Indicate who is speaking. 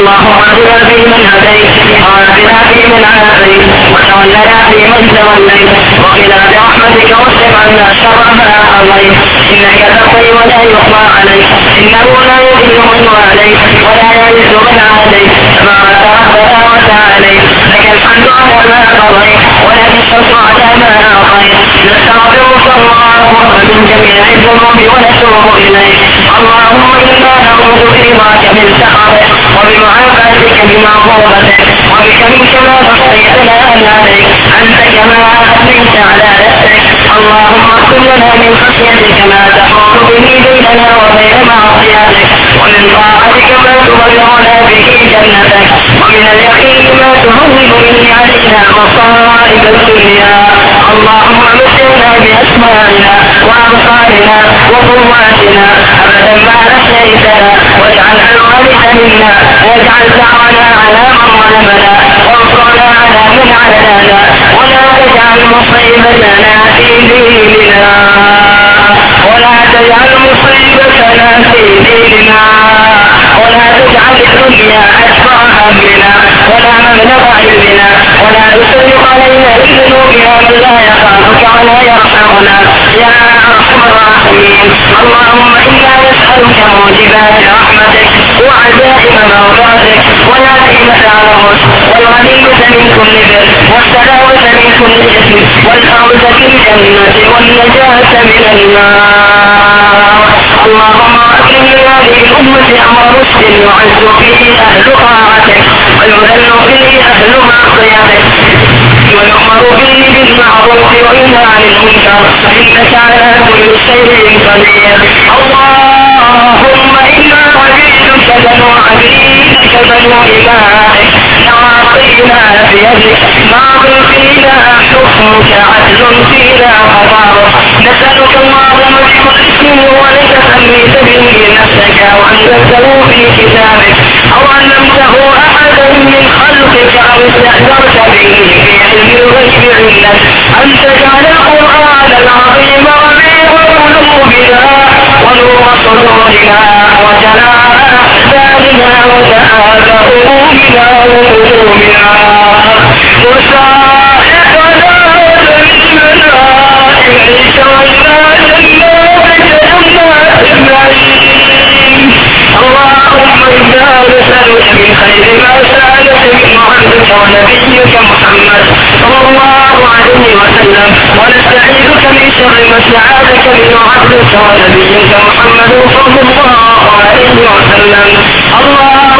Speaker 1: اللهم اهدنا فيمن هديت وعافنا فيمن عافيت وتولنا فيمن توليت وقنا برحمتك واصرف عنا شر ما قضيت انك تقضي ولا يقضى عليك انه لا يذل من واليت ولا يعز من عاديت تبارك ربنا وتعاليت لك الحمد على ما قضيت ولك الشكر على ما اعطيت نستغفرك اللهم من جميع الذنوب ونتوب اليك اللهم انا نعوذ برضاك من سخطك وبمعافاتك من عقوبتك وبك منك ما نحصي ثناء عليك انت كما اثنيت على نفسك اللهم اغفر لنا من خشيتك ما تحول به بيننا وبين معصيتك ومن طاعتك ما تبلغنا به جنتك ومن اليقين ما تهون به علينا مصائب الدنيا اللهم متعنا باسمائنا وابصارنا وقواتنا ابدا ما احييتنا واجعل الوارث منا واجعل ثارنا على من ظلمنا وانصرنا على من عادانا ولا تجعل مصيبتنا في ديننا ولا تجعل مصيبتنا في ديننا ولا تجعل الدنيا اكبر همنا ولا مبلغ علمنا ولا تسلط علينا بذنوبنا من لا يخافك ولا يرحمنا يا ارحم الراحمين اللهم انا نسالك موجبات رحمتك وعزائم مغفرتك والعزيمه على الرشد والغنيمه من كل بر والسلامه من كل اثم والفوز في الجنه والنجاه من النار اللهم اكرم هذه الامه امر رشد يعز فيه اهل طاعتك ويذل فيه اهل معصيتك ويؤمر به بالمعروف وينهى عن المنكر انك على كل شيء قدير اللهم انا عبيدك بنو عبيدك بنو امائك نواصينا بيدك ماض فينا حكمك عدل فينا قضاؤك نسالك اللهم بكل اسم ولك سميت به نفسك وانزلته في كتابك او علمته احدا من خلقك او استاثرت به في علم الغيب عندك ان تجعل القران العظيم ربيع قلوبنا ونور صدورنا وجلاء احزاننا وذهاب همومنا وغمومنا وسائقنا بالملائكه والناس اللهم انا نسالك من خير ما سالك منه عبدك ونبيك محمد صلى الله عليه وسلم ونستعيذك من شر ما استعاذك منه عبدك ونبيك محمد صلى الله عليه وسلم